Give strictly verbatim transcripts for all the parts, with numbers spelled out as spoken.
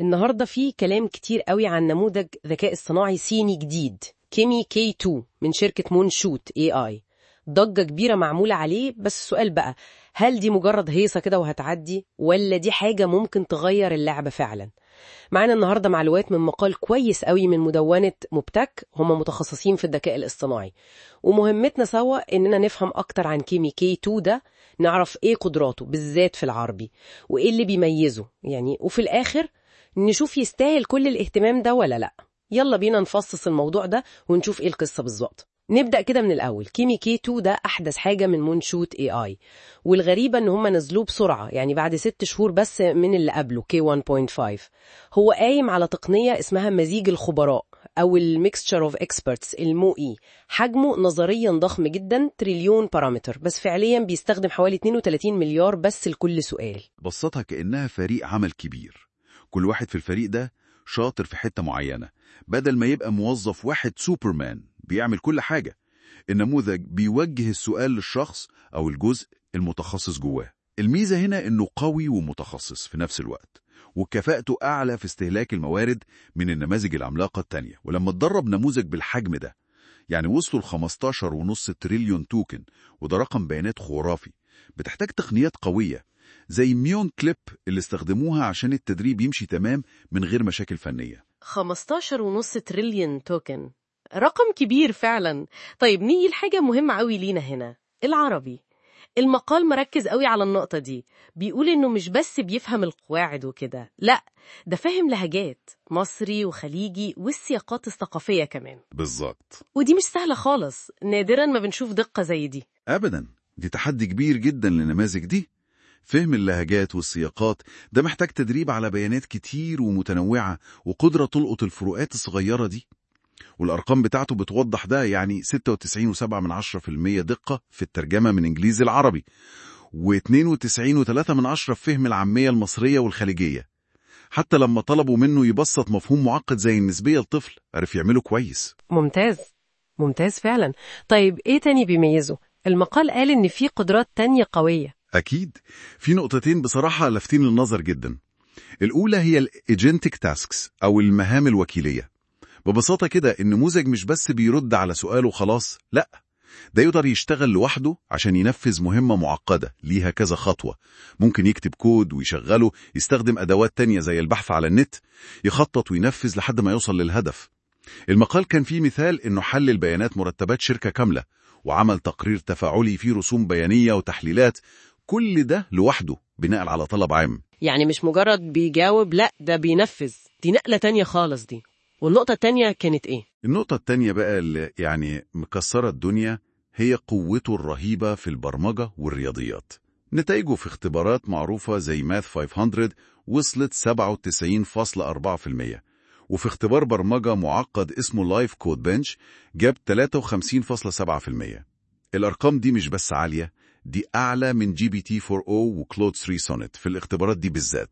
النهاردة في كلام كتير قوي عن نموذج ذكاء اصطناعي صيني جديد كيمي كي تو من شركة مون شوت اي اي. ضجة كبيرة معمولة عليه، بس السؤال بقى، هل دي مجرد هيصة كده وهتعدي، ولا دي حاجة ممكن تغير اللعبة فعلا؟ معانا النهاردة معلومات من مقال كويس قوي من مدونة مبتك، هم متخصصين في الذكاء الاصطناعي، ومهمتنا سوا إننا نفهم أكتر عن كيمي كي تو ده، نعرف إيه قدراته بالذات في العربي وإيه اللي بيميزه يعني، وفي الآخر نشوف يستاهل كل الاهتمام ده ولا لأ. يلا بينا نفصص الموضوع ده ونشوف إيه القصة بالظبط. نبدأ كده من الأول. كيمي كي تو ده أحدث حاجة من مون شوت اي اي، والغريبة إن هم نزلوه بسرعة، يعني بعد ست شهور بس من اللي قبله كي واحد نقطة خمسة. هو قايم على تقنية اسمها مزيج الخبراء أو الميكستشر اوف اكسبرتس الموئي. حجمه نظريا ضخم جدا، تريليون بارامتر، بس فعليا بيستخدم حوالي اثنين وثلاثين مليار بس لكل سؤال. بسطها كأنها فريق عمل كبير، كل واحد في الفريق ده شاطر في حتة معينة، بدل ما يبقى موظف واحد سوبرمان بيعمل كل حاجة. النموذج بيوجه السؤال للشخص أو الجزء المتخصص جواه. الميزة هنا إنه قوي ومتخصص في نفس الوقت، وكفاءته أعلى في استهلاك الموارد من النماذج العملاقة التانية. ولما تدرب نموذج بالحجم ده، يعني وصلوا ل خمستاشر ونص تريليون توكن، وده رقم بيانات خرافي، بتحتاج تقنيات قوية زي ميون كليب اللي استخدموها عشان التدريب يمشي تمام من غير مشاكل فنية. خمستاشر ونص تريليون توكن، رقم كبير فعلا. طيب نيجي لحاجة مهمة قوي لينا هنا، العربي. المقال مركز قوي على النقطة دي، بيقول إنه مش بس بيفهم القواعد وكده، لا، ده فاهم لهجات مصري وخليجي والسياقات الثقافية كمان. بالظبط، ودي مش سهلة خالص، نادرا ما بنشوف دقة زي دي. أبدا، دي تحدي كبير جدا للنماذج دي. فهم اللهجات والسياقات ده محتاج تدريب على بيانات كتير ومتنوعة، وقدرة تلقط الفروقات الصغيرة دي. والأرقام بتاعته بتوضح ده، يعني ستة وتسعين وسبعة من عشرة في المية دقة في الترجمة من إنجليزي العربي، واثنين وتسعين وثلاثة من عشرة في فهم العامية المصرية والخليجية. حتى لما طلبوا منه يبسط مفهوم معقد زي النسبية لطفل، عرف يعمله كويس. ممتاز ممتاز فعلا. طيب إيه تاني بيميزه؟ المقال قال إن في قدرات تانية قوية. أكيد، في نقطتين بصراحة لافتين للنظر جدا. الأولى هي الإيجنتيك تاسكس أو المهام الوكيلية. ببساطة كده، النموذج مش بس بيرد على سؤال وخلاص، لأ، ده يقدر يشتغل لوحده عشان ينفذ مهمة معقدة ليها كذا خطوة. ممكن يكتب كود ويشغله، يستخدم أدوات تانية زي البحث على النت، يخطط وينفذ لحد ما يوصل للهدف. المقال كان فيه مثال إنه حلل بيانات مرتبات شركة كاملة، وعمل تقرير تفاعلي فيه رسوم بيانية وتحليلات، كل ده لوحده بناء على طلب عام. يعني مش مجرد بيجاوب، لأ، ده بينفذ. دي نقلة تانية خالص دي. والنقطة التانية كانت إيه؟ النقطة التانية بقى اللي يعني مكسرة الدنيا هي قوته الرهيبة في البرمجة والرياضيات. نتائجه في اختبارات معروفة زي ماث خمسمية وصلت سبعة وتسعين فاصلة أربعة في المية، وفي اختبار برمجة معقد اسمه لايف كود بنش جاب ثلاثة وخمسين فاصلة سبعة في المية. الأرقام دي مش بس عالية، دي أعلى من جي بي تي فور أو وكلود ثري سونيت في الاختبارات دي بالذات،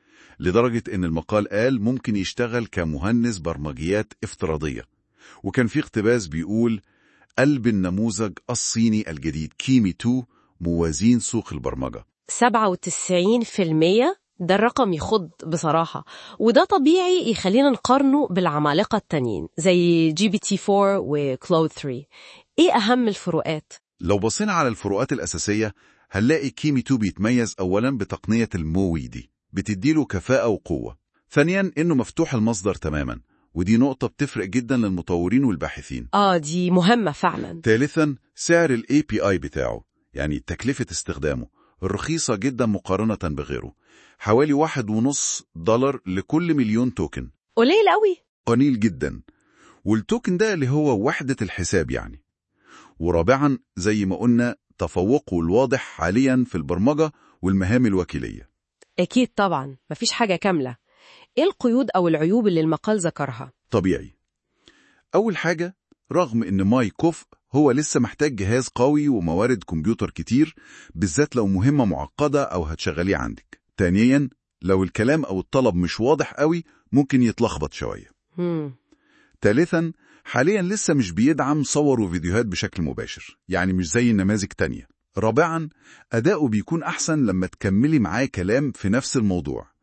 لدرجة إن المقال قال ممكن يشتغل كمهندس برمجيات افتراضية. وكان في اقتباس بيقول قلب النموذج الصيني الجديد كيمي تو موازين سوق البرمجة. سبعة وتسعين في المية، ده الرقم يخض بصراحة، وده طبيعي يخلينا نقارنه بالعمالقة التانيين زي جي بي تي فور وكلود ثري. إيه أهم الفروقات؟ لو بصينا على الفروقات الأساسية، هنلاقي كيمي تو بيتميز أولا بتقنية الموي دي، بتديله كفاءة وقوة. ثانيا إنه مفتوح المصدر تماما، ودي نقطة بتفرق جدا للمطورين والباحثين. آه دي مهمة فعلا. ثالثا سعر ال إيه بي آي بتاعه، يعني تكلفة استخدامه، رخيصة جدا مقارنة بغيره، حوالي واحد ونص دولار لكل مليون توكن. قليل قوي. قليل جدا، والتوكن ده اللي هو وحدة الحساب يعني. ورابعا زي ما قلنا تفوقه الواضح حاليا في البرمجة والمهام الوكيلية. أكيد طبعا، مفيش حاجة كاملة. إيه القيود أو العيوب اللي المقال ذكرها؟ طبيعي. أول حاجة، رغم إن ماي كفء، هو لسه محتاج جهاز قوي وموارد كمبيوتر كتير، بالذات لو مهمة معقدة أو هتشغليه عندك. ثانيا، لو الكلام أو الطلب مش واضح قوي ممكن يتلخبط شوية. هم. ثالثا، حاليا لسه مش بيدعم صور وفيديوهات بشكل مباشر، يعني مش زي النماذج تانية. رابعا، أداؤه بيكون أحسن لما تكملي معاه كلام في نفس الموضوع،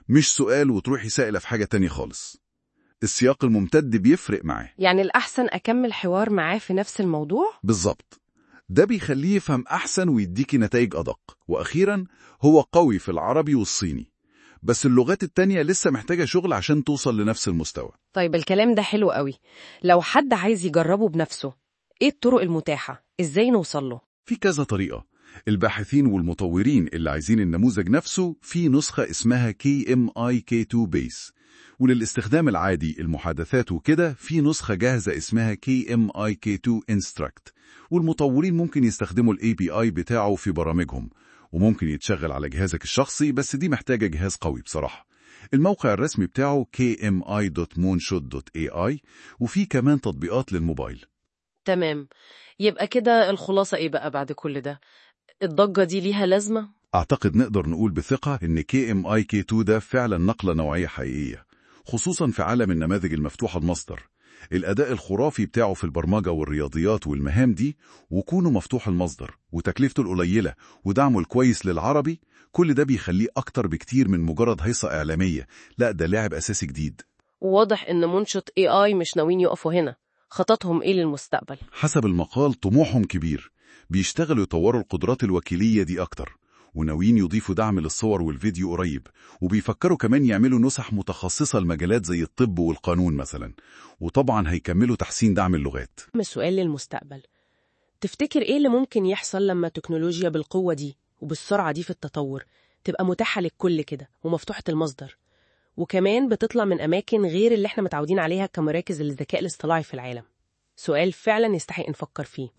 مش سؤال وتروحي سائلة في حاجة تانية خالص. السياق الممتد بيفرق معاه. يعني الأحسن أكمل حوار معاه في نفس الموضوع؟ بالظبط، ده بيخليه يفهم أحسن ويديكي نتائج أدق. وأخيرا، هو قوي في العربي والصيني، بس اللغات التانية لسه محتاجة شغل عشان توصل لنفس المستوى. طيب الكلام ده حلو قوي. لو حد عايز يجربه بنفسه، إيه الطرق المتاحة؟ إزاي نوصل له؟ في كذا طريقة. الباحثين والمطورين اللي عايزين النموذج نفسه في نسخة اسمها كي إم آي كي تو Base، وللاستخدام العادي المحادثات وكده في نسخة جاهزة اسمها كي إم آي كي تو Instruct، والمطورين ممكن يستخدموا ال إيه بي آي بتاعه في برامجهم، وممكن يتشغل على جهازك الشخصي، بس دي محتاجة جهاز قوي بصراحة. الموقع الرسمي بتاعه كي إم آي دوت مونشوت دوت إيه آي، وفي كمان تطبيقات للموبايل. تمام. يبقى كده الخلاصة إيه بقى بعد كل ده؟ الضجة دي ليها لازمة؟ أعتقد نقدر نقول بثقة إن كي إم آي كي تو ده فعلا نقلة نوعية حقيقية، خصوصا في عالم النماذج المفتوحة المصدر. الأداء الخرافي بتاعه في البرمجة والرياضيات والمهام دي، وكونه مفتوح المصدر، وتكلفته القليلة، ودعمه الكويس للعربي، كل ده بيخليه أكتر بكتير من مجرد هيصة إعلامية. لا، ده لاعب أساسي جديد. وواضح إن منشط إيه آي مش ناويين يقفوا هنا. خططهم إيه للمستقبل؟ حسب المقال طموحهم كبير، بيشتغلوا يطوروا القدرات الوكيلية دي أكتر، وناويين يضيفوا دعم للصور والفيديو قريب، وبيفكروا كمان يعملوا نسخ متخصصة لمجالات زي الطب والقانون مثلا، وطبعا هيكملوا تحسين دعم اللغات. سؤال للمستقبل، تفتكر إيه اللي ممكن يحصل لما التكنولوجيا بالقوة دي وبالسرعة دي في التطور تبقى متاحة للكل كده ومفتوحة المصدر، وكمان بتطلع من أماكن غير اللي احنا متعودين عليها كمراكز الذكاء الاصطناعي في العالم؟ سؤال فعلا يستحق نفكر فيه.